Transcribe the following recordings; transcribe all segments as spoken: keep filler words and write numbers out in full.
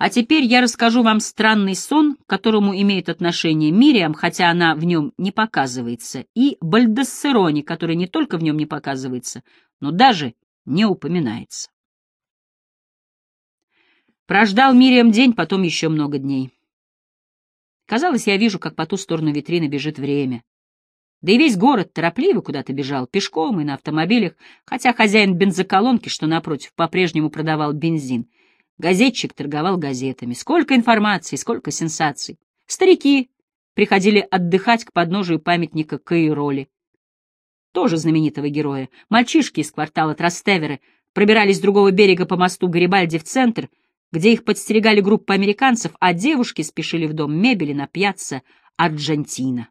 А теперь я расскажу вам странный сон, к которому имеет отношение Мириам, хотя она в нем не показывается, и Бальдассероне, который не только в нем не показывается, но даже не упоминается. Прождал Мириам день, потом еще много дней. Казалось, я вижу, как по ту сторону витрины бежит время. Да и весь город торопливо куда-то бежал, пешком и на автомобилях, хотя хозяин бензоколонки, что напротив, по-прежнему продавал бензин. Газетчик торговал газетами. Сколько информации, сколько сенсаций. Старики приходили отдыхать к подножию памятника Каироли, тоже знаменитого героя. Мальчишки из квартала Трастевере пробирались с другого берега по мосту Гарибальди в центр, где их подстерегали группы американцев, а девушки спешили в дом мебели на пьяцца Арджентина.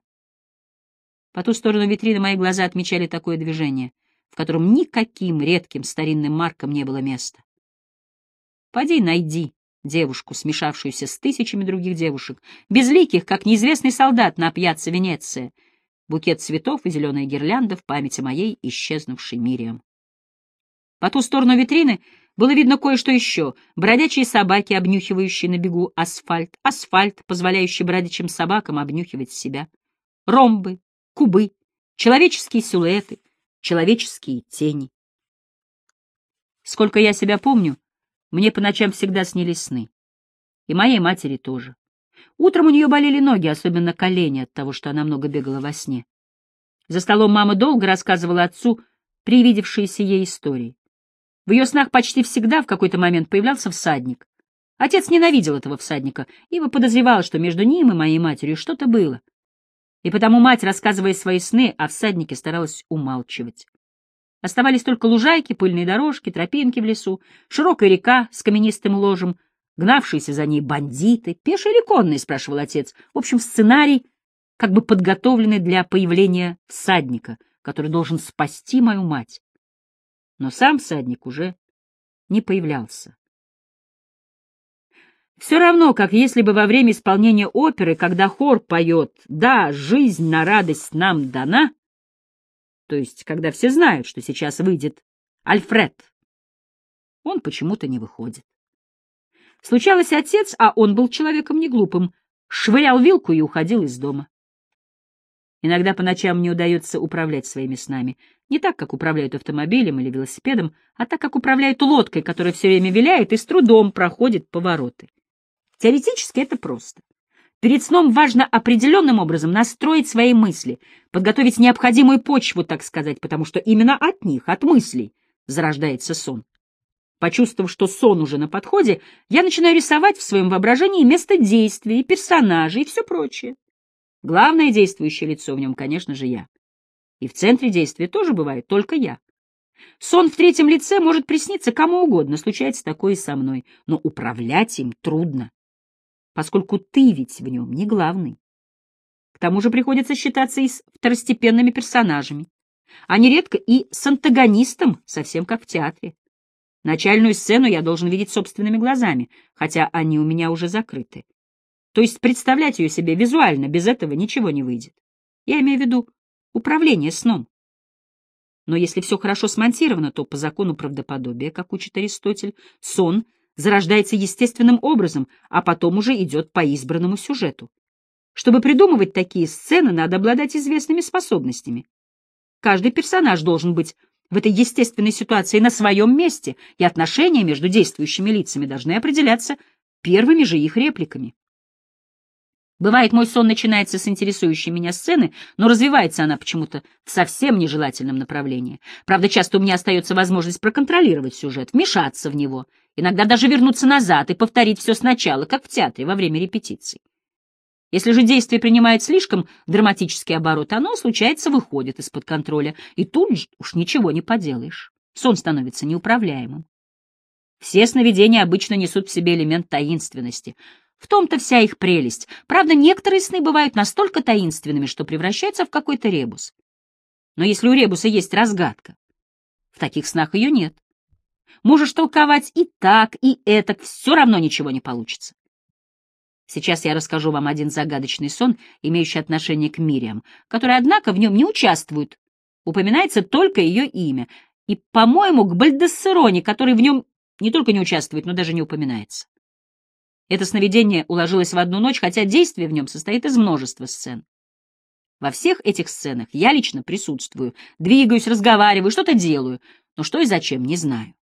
По ту сторону витрины мои глаза отмечали такое движение, в котором никаким редким старинным маркам не было места. Поди найди девушку, смешавшуюся с тысячами других девушек, безликих, как неизвестный солдат на пьяцца Венеция, букет цветов и зеленая гирлянда в памяти моей исчезнувшей Мириам. По ту сторону витрины было видно кое-что еще: бродячие собаки, обнюхивающие на бегу асфальт, асфальт, позволяющий бродячим собакам обнюхивать себя, ромбы, кубы, человеческие силуэты, человеческие тени. Сколько я себя помню, мне по ночам всегда снились сны. И моей матери тоже. Утром у нее болели ноги, особенно колени, от того, что она много бегала во сне. За столом мама долго рассказывала отцу привидевшиеся ей истории. В ее снах почти всегда в какой-то момент появлялся всадник. Отец ненавидел этого всадника, ибо подозревал, что между ним и моей матерью что-то было. И потому мать, рассказывая свои сны о всаднике, старалась умалчивать. Оставались только лужайки, пыльные дорожки, тропинки в лесу, широкая река с каменистым ложем, гнавшиеся за ней бандиты. «Пешие или конные?» — спрашивал отец. В общем, сценарий, как бы подготовленный для появления всадника, который должен спасти мою мать. Но сам всадник уже не появлялся. Все равно, как если бы во время исполнения оперы, когда хор поет «Да, жизнь на радость нам дана», то есть когда все знают, что сейчас выйдет Альфред, он почему-то не выходит. Случалось, отец, а он был человеком неглупым, швырял вилку и уходил из дома. Иногда по ночам мне удается управлять своими снами. Не так, как управляют автомобилем или велосипедом, а так, как управляют лодкой, которая все время виляет и с трудом проходит повороты. Теоретически это просто. Перед сном важно определенным образом настроить свои мысли, подготовить необходимую почву, так сказать, потому что именно от них, от мыслей, зарождается сон. Почувствовав, что сон уже на подходе, я начинаю рисовать в своем воображении место действия, персонажей и все прочее. Главное действующее лицо в нем, конечно же, я. И в центре действия тоже бывает только я. Сон в третьем лице может присниться кому угодно, случается такое и со мной, но управлять им трудно, поскольку ты ведь в нем не главный. К тому же приходится считаться и с второстепенными персонажами, а нередко и с антагонистом, совсем как в театре. Начальную сцену я должен видеть собственными глазами, хотя они у меня уже закрыты. То есть представлять ее себе визуально, без этого ничего не выйдет. Я имею в виду управление сном. Но если все хорошо смонтировано, то по закону правдоподобия, как учит Аристотель, сон зарождается естественным образом, а потом уже идет по избранному сюжету. Чтобы придумывать такие сцены, надо обладать известными способностями. Каждый персонаж должен быть в этой естественной ситуации на своем месте, и отношения между действующими лицами должны определяться первыми же их репликами. Бывает, мой сон начинается с интересующей меня сцены, но развивается она почему-то в совсем нежелательном направлении. Правда, часто у меня остается возможность проконтролировать сюжет, вмешаться в него, иногда даже вернуться назад и повторить все сначала, как в театре во время репетиций. Если же действие принимает слишком драматический оборот, оно, случается, выходит из-под контроля, и тут же уж ничего не поделаешь. Сон становится неуправляемым. Все сновидения обычно несут в себе элемент таинственности. В том-то вся их прелесть. Правда, некоторые сны бывают настолько таинственными, что превращаются в какой-то ребус. Но если у ребуса есть разгадка, в таких снах ее нет. Можешь толковать и так, и этак, все равно ничего не получится. Сейчас я расскажу вам один загадочный сон, имеющий отношение к Мириам, который, однако, в нем не участвует. Упоминается только ее имя. И, по-моему, к Бальдассероне, который в нем не только не участвует, но даже не упоминается. Это сновидение уложилось в одну ночь, хотя действие в нем состоит из множества сцен. Во всех этих сценах я лично присутствую, двигаюсь, разговариваю, что-то делаю, но что и зачем, не знаю.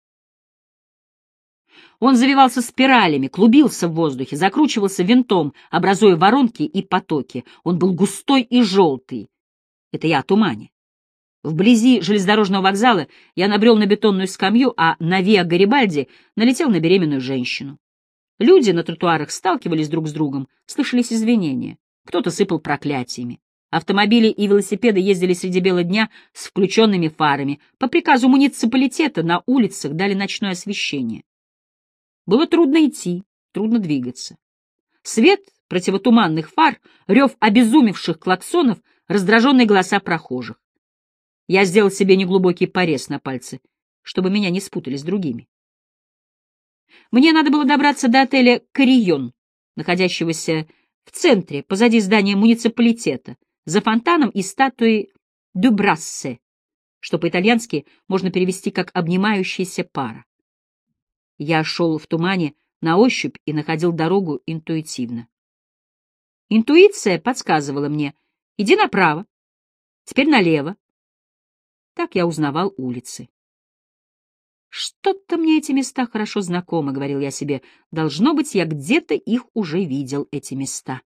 Он завивался спиралями, клубился в воздухе, закручивался винтом, образуя воронки и потоки. Он был густой и желтый. Это я о тумане. Вблизи железнодорожного вокзала я набрел на бетонную скамью, а на Виа Гарибальди налетел на беременную женщину. Люди на тротуарах сталкивались друг с другом, слышались извинения. Кто-то сыпал проклятиями. Автомобили и велосипеды ездили среди бела дня с включенными фарами. По приказу муниципалитета на улицах дали ночное освещение. Было трудно идти, трудно двигаться. Свет противотуманных фар, рев обезумевших клаксонов, раздраженные голоса прохожих. Я сделал себе неглубокий порез на пальце, чтобы меня не спутали с другими. Мне надо было добраться до отеля «Карион», находящегося в центре, позади здания муниципалитета, за фонтаном и статуей «Дю Брассе», что по-итальянски можно перевести как «обнимающаяся пара». Я шел в тумане на ощупь и находил дорогу интуитивно. Интуиция подсказывала мне: иди направо, теперь налево. Так я узнавал улицы. «Что-то мне эти места хорошо знакомы», — говорил я себе. «Должно быть, я где-то их уже видел, эти места».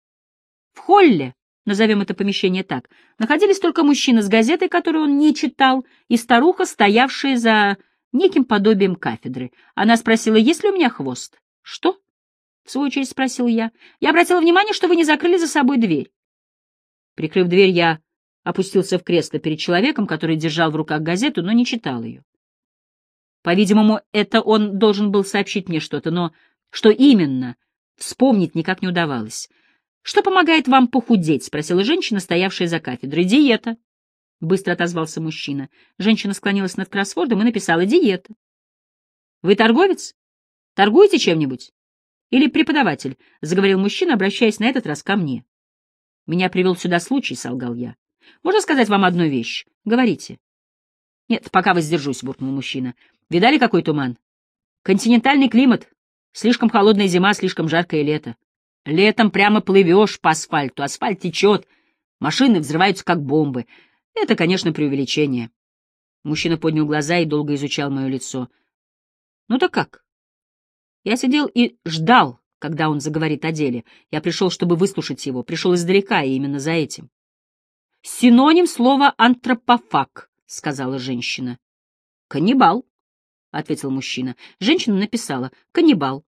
В холле, назовем это помещение так, находились только мужчина с газетой, которую он не читал, и старуха, стоявшая за неким подобием кафедры. Она спросила, есть ли у меня хвост. «Что?» — в свою очередь спросил я. «Я обратила внимание, что вы не закрыли за собой дверь». Прикрыв дверь, я опустился в кресло перед человеком, который держал в руках газету, но не читал ее. По-видимому, это он должен был сообщить мне что-то, но что именно, вспомнить никак не удавалось. «Что помогает вам похудеть?» — спросила женщина, стоявшая за кафедрой. «Диета», — быстро отозвался мужчина. Женщина склонилась над кроссвордом и написала «диета». «Вы торговец? Торгуете чем-нибудь? Или преподаватель?» — заговорил мужчина, обращаясь на этот раз ко мне. «Меня привел сюда случай», — солгал я. «Можно сказать вам одну вещь? Говорите». «Нет, пока воздержусь», — буркнул мужчина. «Видали, какой туман? Континентальный климат. Слишком холодная зима, слишком жаркое лето. Летом прямо плывешь по асфальту, асфальт течет, машины взрываются, как бомбы. Это, конечно, преувеличение». Мужчина поднял глаза и долго изучал мое лицо. «Ну так как?» Я сидел и ждал, когда он заговорит о деле. Я пришел, чтобы выслушать его, пришел издалека, и именно за этим. «Синоним слова «антропофаг», — сказала женщина. «Каннибал», — ответил мужчина. Женщина написала «каннибал».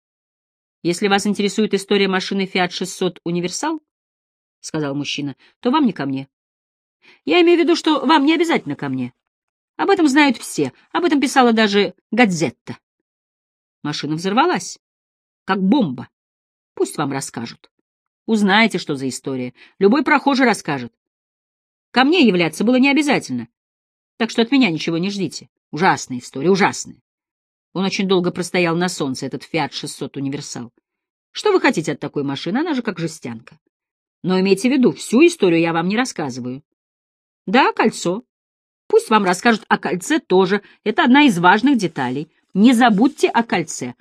«Если вас интересует история машины Fiat шестьсот Универсал, — сказал мужчина, — то вам не ко мне. Я имею в виду, что вам не обязательно ко мне. Об этом знают все, об этом писала даже Газетта. Машина взорвалась, как бомба. Пусть вам расскажут. Узнаете, что за история. Любой прохожий расскажет. Ко мне являться было не обязательно, так что от меня ничего не ждите. Ужасная история, ужасная. Он очень долго простоял на солнце, этот Fiat шестьсот Универсал. Что вы хотите от такой машины? Она же как жестянка. Но имейте в виду, всю историю я вам не рассказываю. Да, кольцо. Пусть вам расскажут о кольце тоже. Это одна из важных деталей. Не забудьте о кольце.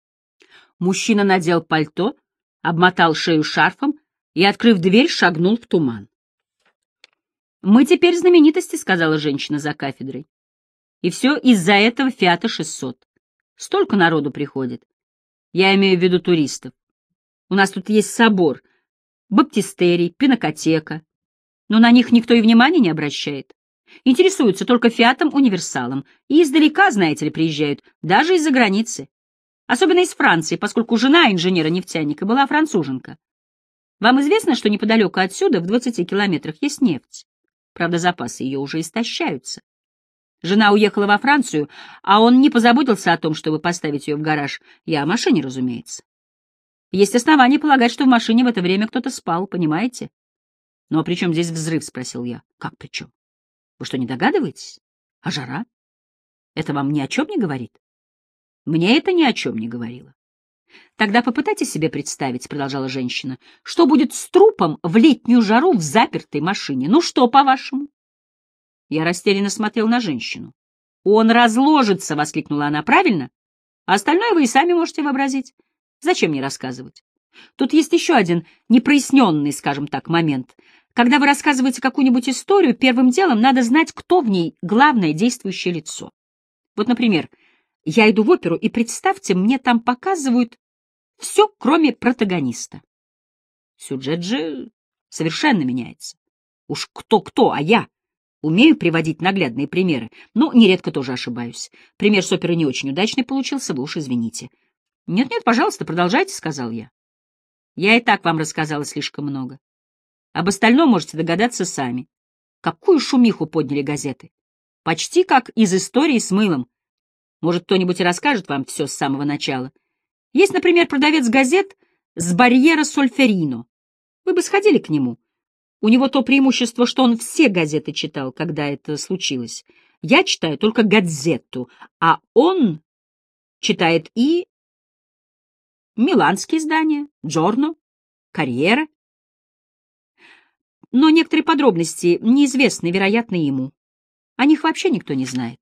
Мужчина надел пальто, обмотал шею шарфом и, открыв дверь, шагнул в туман. «Мы теперь знаменитости», — сказала женщина за кафедрой. «И все из-за этого Фиата шестьсот. Столько народу приходит. Я имею в виду туристов. У нас тут есть собор, баптистерий, пинакотека. Но на них никто и внимания не обращает. Интересуются только Фиатом Универсалом. И издалека, знаете ли, приезжают, даже из-за границы. Особенно из Франции, поскольку жена инженера-нефтяника была француженка. Вам известно, что неподалеку отсюда, в двадцати километрах, есть нефть? Правда, запасы ее уже истощаются. Жена уехала во Францию, а он не позаботился о том, чтобы поставить ее в гараж. Я о машине, разумеется. Есть основания полагать, что в машине в это время кто-то спал, понимаете? «Ну а при чем здесь взрыв?» — спросил я. «Как при чем? Вы что, не догадываетесь? А жара? Это вам ни о чем не говорит?» «Мне это ни о чем не говорило». «Тогда попытайтесь себе представить, — продолжала женщина, — что будет с трупом в летнюю жару в запертой машине. Ну что, по-вашему?» Я растерянно смотрел на женщину. «Он разложится!» — воскликнула она. «Правильно? А остальное вы и сами можете вообразить. Зачем мне рассказывать? Тут есть еще один непроясненный, скажем так, момент. Когда вы рассказываете какую-нибудь историю, первым делом надо знать, кто в ней главное действующее лицо. Вот, например, я иду в оперу, и представьте, мне там показывают все, кроме протагониста. Сюжет же совершенно меняется. Уж кто-кто, а я умею приводить наглядные примеры, но нередко тоже ошибаюсь. Пример с оперы не очень удачный получился, вы уж извините. «Нет-нет, пожалуйста, продолжайте», — сказал я. «Я и так вам рассказала слишком много. Об остальном можете догадаться сами. Какую шумиху подняли газеты? Почти как из истории с мылом. Может, кто-нибудь и расскажет вам все с самого начала. Есть, например, продавец газет с барьера Сольферино. Вы бы сходили к нему. У него то преимущество, что он все газеты читал, когда это случилось. Я читаю только «Газетту», а он читает и миланские издания, «Джорно», «Карьера». Но некоторые подробности неизвестны, вероятно, ему. О них вообще никто не знает.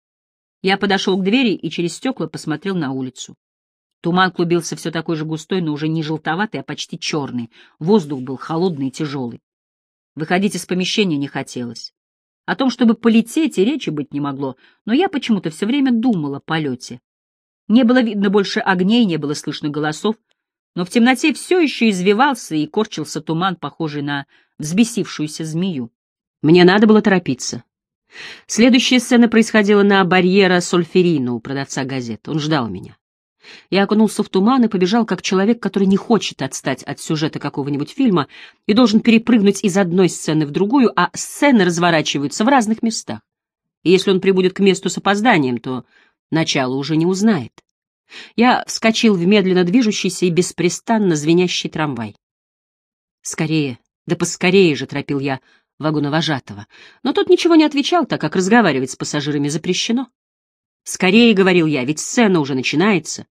Я подошел к двери и через стекла посмотрел на улицу. Туман клубился все такой же густой, но уже не желтоватый, а почти черный. Воздух был холодный и тяжелый. Выходить из помещения не хотелось. О том, чтобы полететь, и речи быть не могло, но я почему-то все время думал о полете. Не было видно больше огней, не было слышно голосов, но в темноте все еще извивался и корчился туман, похожий на взбесившуюся змею. Мне надо было торопиться. Следующая сцена происходила на барьера Сольферино у продавца газет. Он ждал меня. Я окунулся в туман и побежал, как человек, который не хочет отстать от сюжета какого-нибудь фильма и должен перепрыгнуть из одной сцены в другую, а сцены разворачиваются в разных местах. И если он прибудет к месту с опозданием, то начало уже не узнает. Я вскочил в медленно движущийся и беспрестанно звенящий трамвай. «Скорее, да поскорее же!» — торопил я вагоновожатого. Но тот ничего не отвечал, так как разговаривать с пассажирами запрещено. «Скорее!» — говорил я, — ведь сцена уже начинается.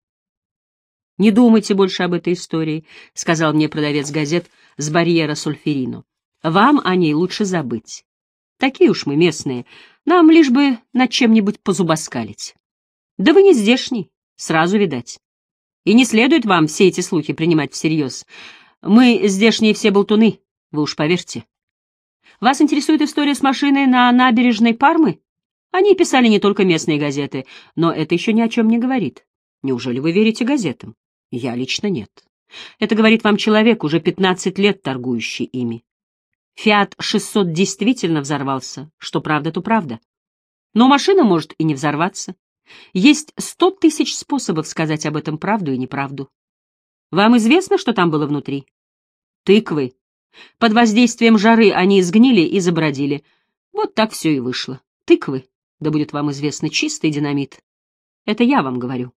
«Не думайте больше об этой истории», — сказал мне продавец газет с барьера Сольферино. «Вам о ней лучше забыть. Такие уж мы местные, нам лишь бы над чем-нибудь позубоскалить. Да вы не здешний, сразу видать. И не следует вам все эти слухи принимать всерьез. Мы здешние все болтуны, вы уж поверьте. Вас интересует история с машиной на набережной Пармы? О ней писали не только местные газеты, но это еще ни о чем не говорит. Неужели вы верите газетам? Я лично нет. Это говорит вам человек, уже пятнадцать лет торгующий ими. Фиат шестьсот действительно взорвался, что правда, то правда. Но машина может и не взорваться. Есть сто тысяч способов сказать об этом правду и неправду. Вам известно, что там было внутри? Тыквы. Под воздействием жары они изгнили и забродили. Вот так все и вышло. Тыквы. Да будет вам известно, чистый динамит. Это я вам говорю.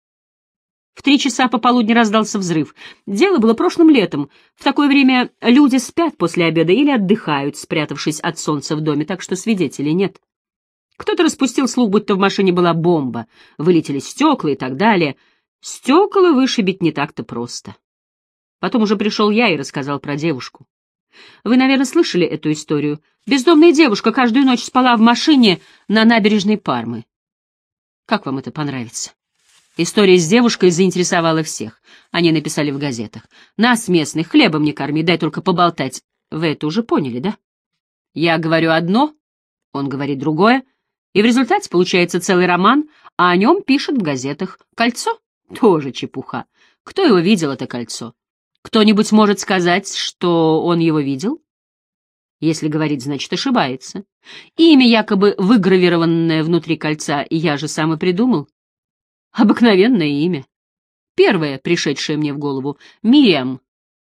В три часа пополудни раздался взрыв. Дело было прошлым летом. В такое время люди спят после обеда или отдыхают, спрятавшись от солнца в доме, так что свидетелей нет. Кто-то распустил слух, будто в машине была бомба. Вылетели стекла и так далее. Стекла вышибить не так-то просто. Потом уже пришел я и рассказал про девушку. Вы, наверное, слышали эту историю. Бездомная девушка каждую ночь спала в машине на набережной Пармы. Как вам это понравится? История с девушкой заинтересовала всех. Они написали в газетах. Нас, местных, хлебом не корми, дай только поболтать. Вы это уже поняли, да? Я говорю одно, он говорит другое, и в результате получается целый роман, а о нем пишут в газетах. Кольцо? Тоже чепуха. Кто его видел, это кольцо? Кто-нибудь может сказать, что он его видел? Если говорить, значит, ошибается. Имя, якобы выгравированное внутри кольца, я же сам и придумал. Обыкновенное имя. Первое, пришедшее мне в голову — Мириам.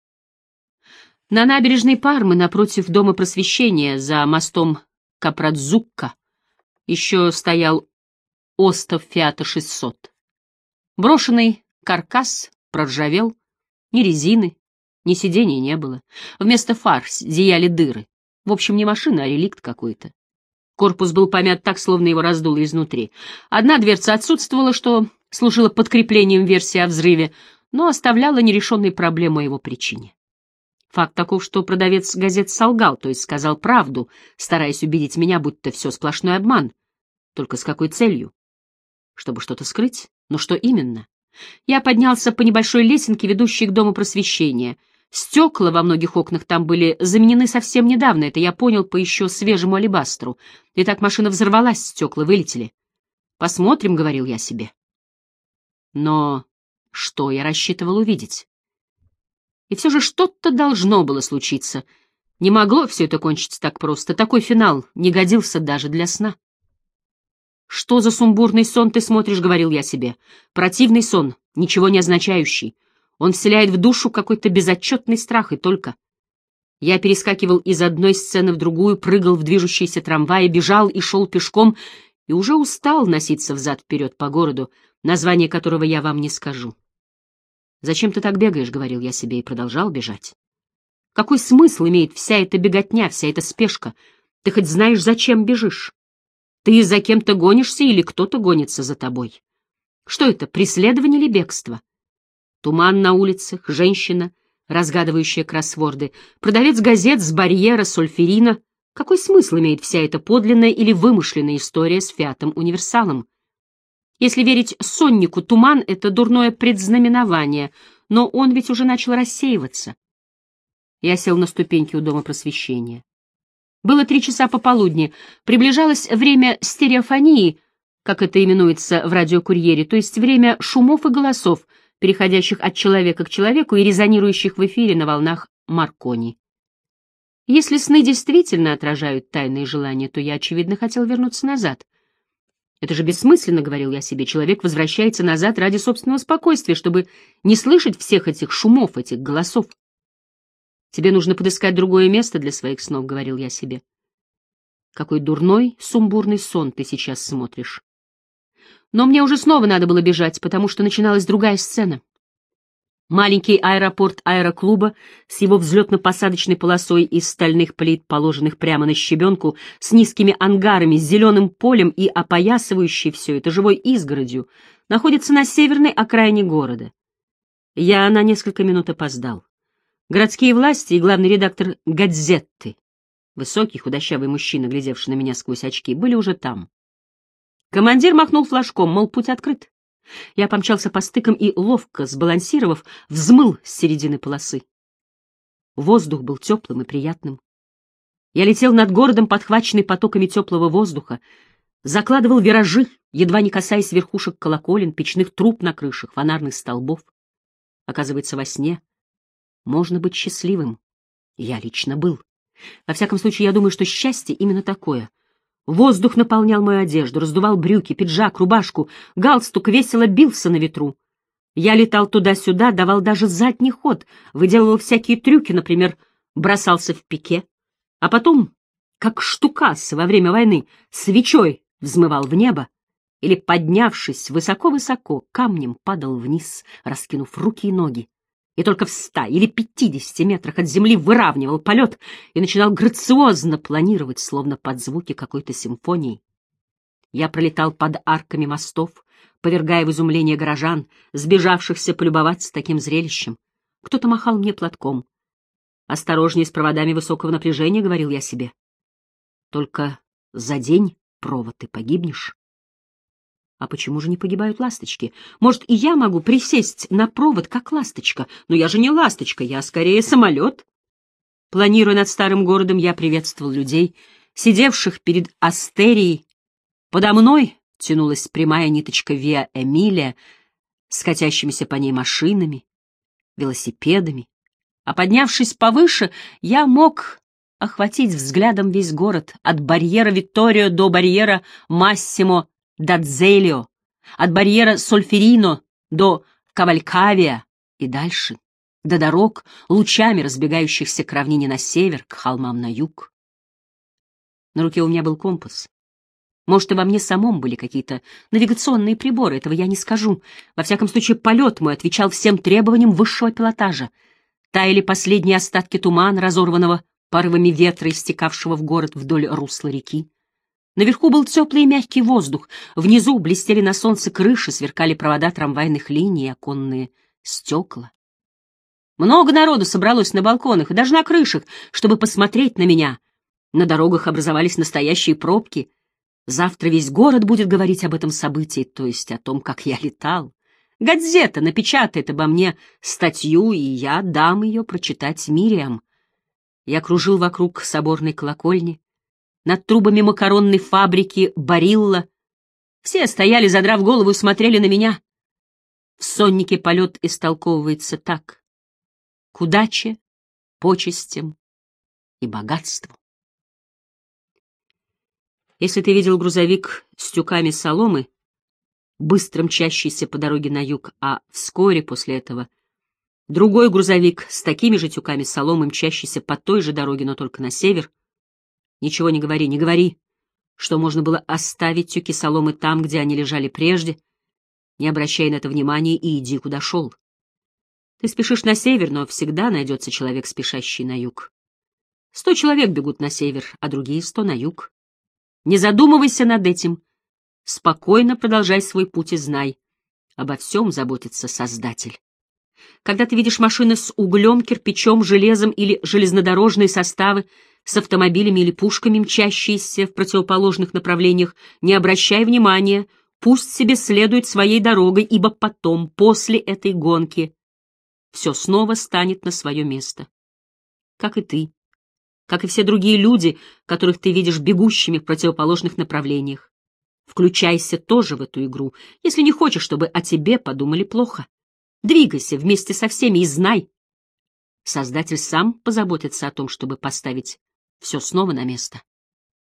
На набережной Пармы, напротив Дома Просвещения, за мостом Капрадзукка, еще стоял остов Фиата шестьсот. Брошенный каркас проржавел, ни резины, ни сидений не было. Вместо фар зияли дыры. В общем, не машина, а реликт какой-то. Корпус был помят так, словно его раздуло изнутри. Одна дверца отсутствовала, что служило подкреплением версии о взрыве, но оставляла нерешенной проблему о его причине. Факт таков, что продавец газет солгал, то есть сказал правду, стараясь убедить меня, будто все сплошной обман. Только с какой целью? Чтобы что-то скрыть? Но что именно? Я поднялся по небольшой лесенке, ведущей к Дому просвещения. Стекла во многих окнах там были заменены совсем недавно, это я понял по еще свежему алебастру. Итак, машина взорвалась, стекла вылетели. «Посмотрим», — говорил я себе. Но что я рассчитывал увидеть? И все же что-то должно было случиться. Не могло все это кончиться так просто. Такой финал не годился даже для сна. «Что за сумбурный сон ты смотришь?» — говорил я себе. «Противный сон, ничего не означающий. Он вселяет в душу какой-то безотчетный страх, и только...» Я перескакивал из одной сцены в другую, прыгал в движущиеся трамваи, бежал и шел пешком, и уже устал носиться взад-вперед по городу, название которого я вам не скажу. «Зачем ты так бегаешь?» — говорил я себе и продолжал бежать. «Какой смысл имеет вся эта беготня, вся эта спешка? Ты хоть знаешь, зачем бежишь? Ты за кем-то гонишься или кто-то гонится за тобой? Что это, преследование или бегство? Туман на улицах, женщина, разгадывающая кроссворды, продавец газет с барьера Сольферина. Какой смысл имеет вся эта подлинная или вымышленная история с Фиатом Универсалом? Если верить соннику, туман — это дурное предзнаменование, но он ведь уже начал рассеиваться». Я сел на ступеньки у Дома просвещения. Было три часа пополудни, приближалось время стереофонии, как это именуется в радиокурьере, то есть время шумов и голосов, переходящих от человека к человеку и резонирующих в эфире на волнах Маркони. Если сны действительно отражают тайные желания, то я, очевидно, хотел вернуться назад. Это же бессмысленно, — говорил я себе, — человек возвращается назад ради собственного спокойствия, чтобы не слышать всех этих шумов, этих голосов. «Тебе нужно подыскать другое место для своих снов», — говорил я себе. Какой дурной, сумбурный сон ты сейчас смотришь. Но мне уже снова надо было бежать, потому что начиналась другая сцена. Маленький аэропорт аэроклуба с его взлетно-посадочной полосой из стальных плит, положенных прямо на щебенку, с низкими ангарами, с зеленым полем и опоясывающей все это живой изгородью, находится на северной окраине города. Я на несколько минут опоздал. Городские власти и главный редактор «Газетты», высокий худощавый мужчина, глядевший на меня сквозь очки, были уже там. Командир махнул флажком, мол, путь открыт. Я помчался по стыкам и, ловко сбалансировав, взмыл с середины полосы. Воздух был теплым и приятным. Я летел над городом, подхваченный потоками теплого воздуха, закладывал виражи, едва не касаясь верхушек колоколен, печных труб на крышах, фонарных столбов. Оказывается, во сне можно быть счастливым. Я лично был. Во всяком случае, я думаю, что счастье именно такое. Воздух наполнял мою одежду, раздувал брюки, пиджак, рубашку, галстук весело бился на ветру. Я летал туда-сюда, давал даже задний ход, выделывал всякие трюки, например, бросался в пике, а потом, как штукас во время войны, свечой взмывал в небо или, поднявшись высоко-высоко, камнем падал вниз, раскинув руки и ноги. И только в ста или пятидесяти метрах от земли выравнивал полет и начинал грациозно планировать, словно под звуки какой-то симфонии. Я пролетал под арками мостов, повергая в изумление горожан, сбежавшихся полюбоваться таким зрелищем. Кто-то махал мне платком. «Осторожнее с проводами высокого напряжения», — говорил я себе. «Только за день провод и погибнешь». А почему же не погибают ласточки? Может, и я могу присесть на провод, как ласточка? Но я же не ласточка, я скорее самолет. Планируя над старым городом, я приветствовал людей, сидевших перед Астерией. Подо мной тянулась прямая ниточка Виа Эмилия с катящимися по ней машинами, велосипедами. А поднявшись повыше, я мог охватить взглядом весь город, от барьера Витторио до барьера Массимо Д'Адзелио, от барьера Сольферино до Кавалькавия и дальше, до дорог, лучами разбегающихся к равнине на север, к холмам на юг. На руке у меня был компас. Может, и во мне самом были какие-то навигационные приборы, этого я не скажу. Во всяком случае, полет мой отвечал всем требованиям высшего пилотажа. Таяли последние остатки тумана, разорванного порывами ветра, истекавшего в город вдоль русла реки. Наверху был теплый и мягкий воздух, внизу блестели на солнце крыши, сверкали провода трамвайных линий и оконные стекла. Много народу собралось на балконах и даже на крышах, чтобы посмотреть на меня. На дорогах образовались настоящие пробки. Завтра весь город будет говорить об этом событии, то есть о том, как я летал. Газета напечатает обо мне статью, и я дам ее прочитать Мириам. Я кружил вокруг соборной колокольни, над трубами макаронной фабрики Барилла. Все стояли, задрав голову, и смотрели на меня. В соннике полет истолковывается так: к удаче, почестям и богатству. Если ты видел грузовик с тюками соломы, быстро мчащийся по дороге на юг, а вскоре после этого другой грузовик с такими же тюками соломы, мчащийся по той же дороге, но только на север, ничего не говори, не говори, что можно было оставить тюки соломы там, где они лежали прежде, не обращая на это внимания, и иди, куда шел. Ты спешишь на север, но всегда найдется человек, спешащий на юг. Сто человек бегут на север, а другие сто на юг. Не задумывайся над этим. Спокойно продолжай свой путь и знай: обо всем заботится Создатель. Когда ты видишь машины с углем, кирпичом, железом или железнодорожные составы с автомобилями или пушками, мчащиеся в противоположных направлениях, не обращай внимания, пусть себе следует своей дорогой, ибо потом, после этой гонки, все снова станет на свое место. Как и ты, как и все другие люди, которых ты видишь бегущими в противоположных направлениях. Включайся тоже в эту игру, если не хочешь, чтобы о тебе подумали плохо. Двигайся вместе со всеми и знай: Создатель сам позаботится о том, чтобы поставить все снова на место.